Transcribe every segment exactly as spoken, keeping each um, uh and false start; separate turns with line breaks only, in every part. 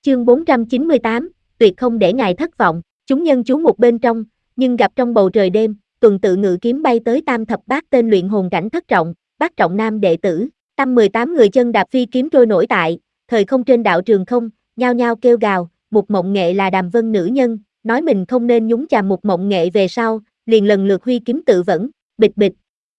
Chương bốn trăm chín mươi tám, tuyệt không để ngài thất vọng. Chúng nhân chú một bên trong, nhưng gặp trong bầu trời đêm, tuần tự ngự kiếm bay tới tam thập bát tên luyện hồn cảnh thất trọng, bát trọng nam đệ tử, tâm mười tám người chân đạp phi kiếm trôi nổi tại thời không trên đạo trường không, nhao nhao kêu gào. Mục Mộng Nghệ là Đàm Vân nữ nhân, nói mình không nên nhúng chàm Mục Mộng Nghệ về sau, liền lần lượt huy kiếm tự vẫn, bịch bịch.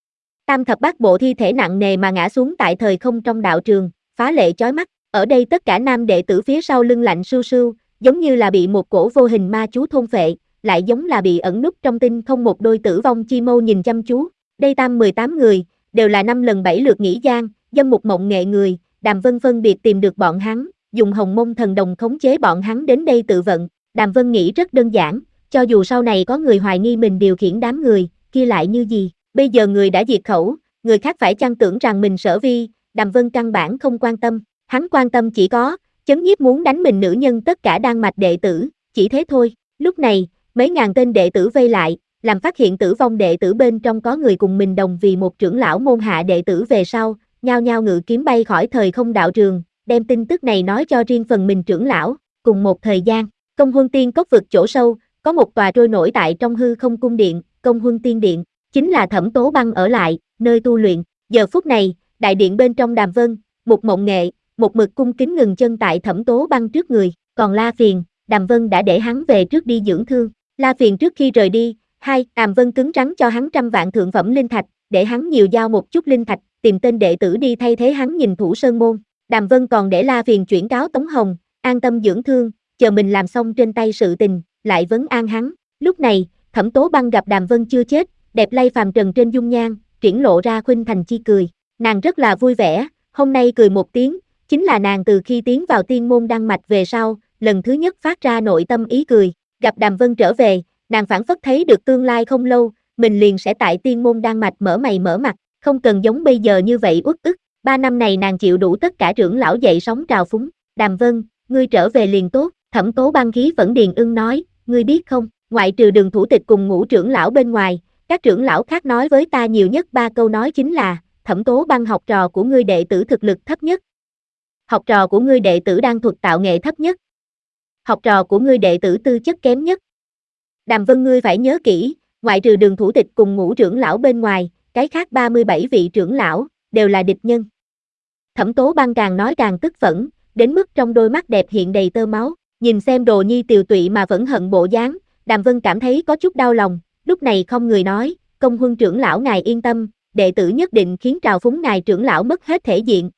Tam thập bát bộ thi thể nặng nề mà ngã xuống tại thời không trong đạo trường, phá lệ chói mắt. Ở đây tất cả nam đệ tử phía sau lưng lạnh sưu sưu, giống như là bị một cổ vô hình ma chú thôn phệ, lại giống là bị ẩn núp trong tinh không một đôi tử vong chi mâu nhìn chăm chú. Đây tam mười tám người, đều là năm lần bảy lượt nghỉ gian, dâm Mục Mộng Nghệ người, Đàm Vân phân biệt tìm được bọn hắn, dùng Hồng Mông thần đồng khống chế bọn hắn đến đây tự vận. Đàm Vân nghĩ rất đơn giản, cho dù sau này có người hoài nghi mình điều khiển đám người, kia lại như gì, bây giờ người đã diệt khẩu, người khác phải chăng tưởng rằng mình sở vi, Đàm Vân căn bản không quan tâm, hắn quan tâm chỉ có, chấn nhiếp muốn đánh mình nữ nhân tất cả đan mạch đệ tử, chỉ thế thôi. Lúc này, mấy ngàn tên đệ tử vây lại, làm phát hiện tử vong đệ tử bên trong có người cùng mình đồng vì một trưởng lão môn hạ đệ tử về sau, nhao nhao ngự kiếm bay khỏi thời không đạo trường, đem tin tức này nói cho riêng phần mình trưởng lão. Cùng một thời gian, Công Huân Tiên cốc vực chỗ sâu, có một tòa trôi nổi tại trong hư không cung điện, Công Huân Tiên Điện, chính là Thẩm Tố Băng ở lại, nơi tu luyện. Giờ phút này, đại điện bên trong Đàm Vân, Mục Mộng Nghệ, một mực cung kính ngừng chân tại Thẩm Tố Băng trước người, còn La Phiền, Đàm Vân đã để hắn về trước đi dưỡng thương. La Phiền trước khi rời đi, hai, Đàm Vân cứng rắn cho hắn trăm vạn thượng phẩm linh thạch, để hắn nhiều giao một chút linh thạch, tìm tên đệ tử đi thay thế hắn nhìn thủ sơn môn. Đàm Vân còn để La Phiền chuyển cáo Tống Hồng, an tâm dưỡng thương, chờ mình làm xong trên tay sự tình, lại vấn an hắn. Lúc này, Thẩm Tố Băng gặp Đàm Vân chưa chết, đẹp lay phàm trần trên dung nhan, triển lộ ra khuynh thành chi cười. Nàng rất là vui vẻ, hôm nay cười một tiếng, chính là nàng từ khi tiến vào tiên môn đăng mạch về sau, lần thứ nhất phát ra nội tâm ý cười. Gặp Đàm Vân trở về, nàng phảng phất thấy được tương lai không lâu, mình liền sẽ tại tiên môn đăng mạch mở mày mở mặt, không cần giống bây giờ như vậy uất ức. Ba năm này nàng chịu đủ tất cả trưởng lão dậy sóng trào phúng. Đàm Vân, ngươi trở về liền tốt. Thẩm Tố Băng khí vẫn điền ưng nói, ngươi biết không, ngoại trừ Đường thủ tịch cùng Ngũ trưởng lão bên ngoài, các trưởng lão khác nói với ta nhiều nhất ba câu nói chính là, Thẩm Tố Băng học trò của ngươi đệ tử thực lực thấp nhất. Học trò của ngươi đệ tử đan thuật tạo nghệ thấp nhất. Học trò của ngươi đệ tử tư chất kém nhất. Đàm Vân ngươi phải nhớ kỹ, ngoại trừ Đường thủ tịch cùng Ngũ trưởng lão bên ngoài, cái khác ba mươi bảy vị trưởng lão, đều là địch nhân. Thẩm Tố Băng càng nói càng tức phẫn, đến mức trong đôi mắt đẹp hiện đầy tơ máu, nhìn xem Đồ Nhi tiều tụy mà vẫn hận bộ dáng, Đàm Vân cảm thấy có chút đau lòng, lúc này không người nói, Công Huân trưởng lão ngài yên tâm, đệ tử nhất định khiến trào phúng ngài trưởng lão mất hết thể diện.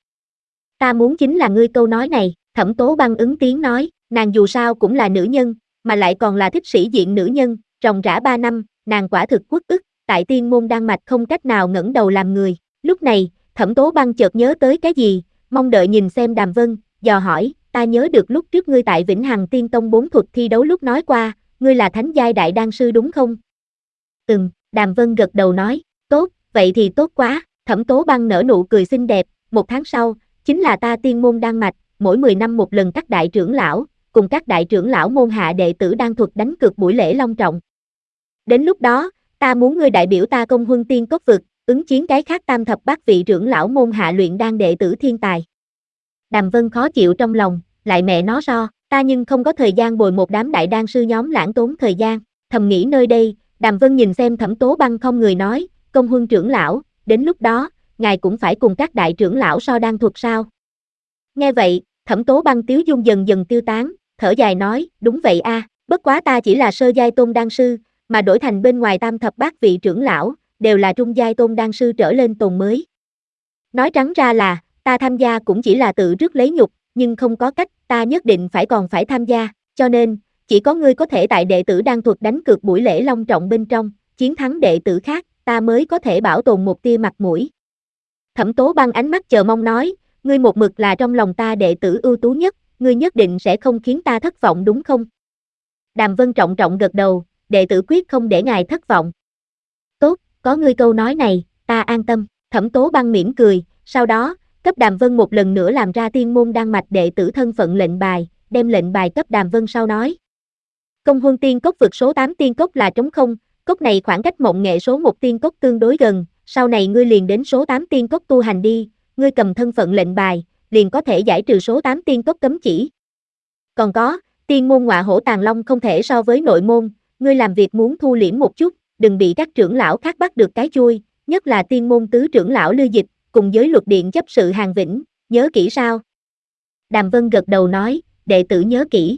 Ta muốn chính là ngươi câu nói này. Thẩm Tố Băng ứng tiếng nói, nàng dù sao cũng là nữ nhân, mà lại còn là thích sĩ diện nữ nhân, ròng rã ba năm, nàng quả thực uất ức, tại tiên môn đan mạch không cách nào ngẩng đầu làm người. Lúc này, Thẩm Tố Băng chợt nhớ tới cái gì, mong đợi nhìn xem Đàm Vân, dò hỏi, ta nhớ được lúc trước ngươi tại Vĩnh Hằng Tiên Tông bốn thuật thi đấu lúc nói qua, ngươi là thánh giai đại đan sư đúng không? Ừm, Đàm Vân gật đầu nói, tốt, vậy thì tốt quá. Thẩm Tố Băng nở nụ cười xinh đẹp, một tháng sau, chính là ta tiên môn đan mạch, mỗi mười năm một lần các đại trưởng lão, cùng các đại trưởng lão môn hạ đệ tử đan thuật đánh cược buổi lễ long trọng. Đến lúc đó, ta muốn ngươi đại biểu ta Công Huân Tiên cốc vực, ứng chiến cái khác tam thập bát vị trưởng lão môn hạ luyện đan đệ tử thiên tài. Đàm Vân khó chịu trong lòng, lại mẹ nó so, ta nhưng không có thời gian bồi một đám đại đan sư nhóm lãng tốn thời gian, thầm nghĩ nơi đây. Đàm Vân nhìn xem Thẩm Tố Băng không người nói, Công Huân trưởng lão, đến lúc đó, ngài cũng phải cùng các đại trưởng lão so đan thuật sao? Nghe vậy, Thẩm Tố Băng tiếu dung dần dần tiêu tán, thở dài nói, đúng vậy a, bất quá ta chỉ là sơ giai tôn đan sư, mà đổi thành bên ngoài tam thập bát vị trưởng lão, đều là trung giai tôn đan sư trở lên tồn mới. Nói trắng ra là, ta tham gia cũng chỉ là tự rước lấy nhục, nhưng không có cách, ta nhất định phải còn phải tham gia, cho nên, chỉ có ngươi có thể tại đệ tử đan thuật đánh cược buổi lễ long trọng bên trong, chiến thắng đệ tử khác, ta mới có thể bảo tồn một tia mặt mũi. Thẩm Tố Băng ánh mắt chờ mong nói, ngươi một mực là trong lòng ta đệ tử ưu tú nhất, ngươi nhất định sẽ không khiến ta thất vọng đúng không? Đàm Vân trọng trọng gật đầu, đệ tử quyết không để ngài thất vọng. Tốt, có ngươi câu nói này, ta an tâm. Thẩm Tố Băng mỉm cười, sau đó, cấp Đàm Vân một lần nữa làm ra tiên môn đan mạch đệ tử thân phận lệnh bài, đem lệnh bài cấp Đàm Vân sau nói. Công Huân Tiên cốc vực số tám tiên cốc là trống không, cốc này khoảng cách Mộng Nghệ số một tiên cốc tương đối gần, sau này ngươi liền đến số tám tiên cốc tu hành đi, ngươi cầm thân phận lệnh bài, liền có thể giải trừ số tám tiên cốc cấm chỉ. Còn có, tiên môn ngọa hổ tàng long không thể so với nội môn, ngươi làm việc muốn thu liễm một chút, đừng bị các trưởng lão khác bắt được cái chui, nhất là tiên môn tứ trưởng lão Lư Dịch, cùng với luật điện chấp sự Hàn Vĩnh, nhớ kỹ sao? Đàm Vân gật đầu nói, đệ tử nhớ kỹ.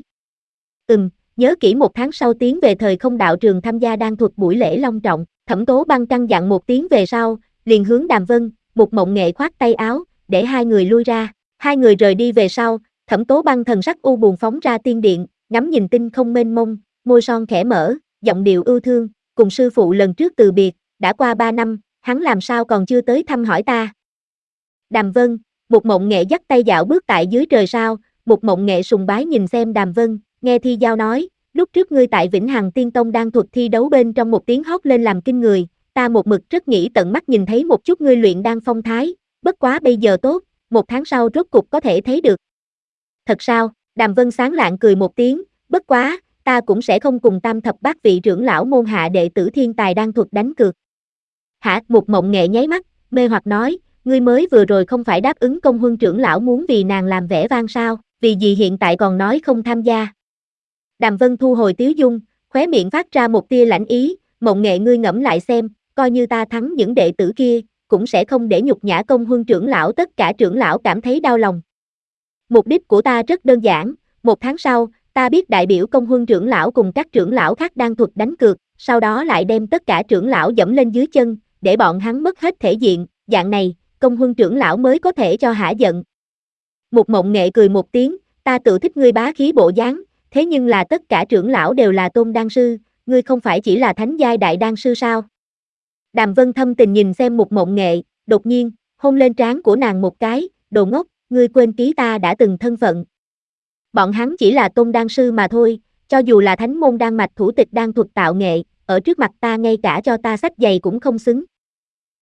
Ừm, nhớ kỹ một tháng sau tiến về thời không đạo trường tham gia đan thuật buổi lễ long trọng, Thẩm Tố Băng căn dặn một tiếng về sau, liền hướng Đàm Vân, Mục Mộng Nghệ khoát tay áo, để hai người lui ra, hai người rời đi về sau, Thẩm Tố Băng thần sắc u buồn phóng ra tiên điện, ngắm nhìn tinh không mênh mông, môi son khẽ mở, giọng điệu ưu thương, cùng sư phụ lần trước từ biệt, đã qua ba năm, hắn làm sao còn chưa tới thăm hỏi ta. Đàm Vân, Mục Mộng Nghệ dắt tay dạo bước tại dưới trời sao, Mục Mộng Nghệ sùng bái nhìn xem Đàm Vân, nghe Thi Giao nói, lúc trước ngươi tại Vĩnh Hằng Tiên Tông đang thuật thi đấu bên trong một tiếng hót lên làm kinh người, ta một mực rất nghĩ tận mắt nhìn thấy một chút ngươi luyện đan phong thái, bất quá bây giờ tốt, một tháng sau rốt cục có thể thấy được. Thật sao? Đàm Vân sáng lạng cười một tiếng, bất quá, ta cũng sẽ không cùng tam thập bát vị trưởng lão môn hạ đệ tử thiên tài đan thuật đánh cược. Hả? Mục Mộng Nghệ nháy mắt, mê hoặc nói, ngươi mới vừa rồi không phải đáp ứng Công Huân trưởng lão muốn vì nàng làm vẻ vang sao, vì gì hiện tại còn nói không tham gia. Đàm Vân thu hồi tiếu dung, khóe miệng phát ra một tia lãnh ý, Mộng Nghệ ngươi ngẫm lại xem, coi như ta thắng những đệ tử kia, cũng sẽ không để nhục nhã Công Huân trưởng lão, tất cả trưởng lão cảm thấy đau lòng. Mục đích của ta rất đơn giản, một tháng sau, ta biết đại biểu Công Huân trưởng lão cùng các trưởng lão khác đang thuật đánh cược, sau đó lại đem tất cả trưởng lão dẫm lên dưới chân, để bọn hắn mất hết thể diện, dạng này, Công Huân trưởng lão mới có thể cho hả giận. Mục Mộng Nghệ cười một tiếng, ta tự thích ngươi bá khí bộ dáng, thế nhưng là tất cả trưởng lão đều là tôn đan sư, ngươi không phải chỉ là thánh giai đại đan sư sao? Đàm Vân thâm tình nhìn xem Mục Mộng Nghệ, đột nhiên, hôn lên trán của nàng một cái, đồ ngốc, ngươi quên ký ta đã từng thân phận. Bọn hắn chỉ là tôn đan sư mà thôi, cho dù là thánh môn đan mạch thủ tịch đan thuật tạo nghệ, ở trước mặt ta ngay cả cho ta sách giày cũng không xứng.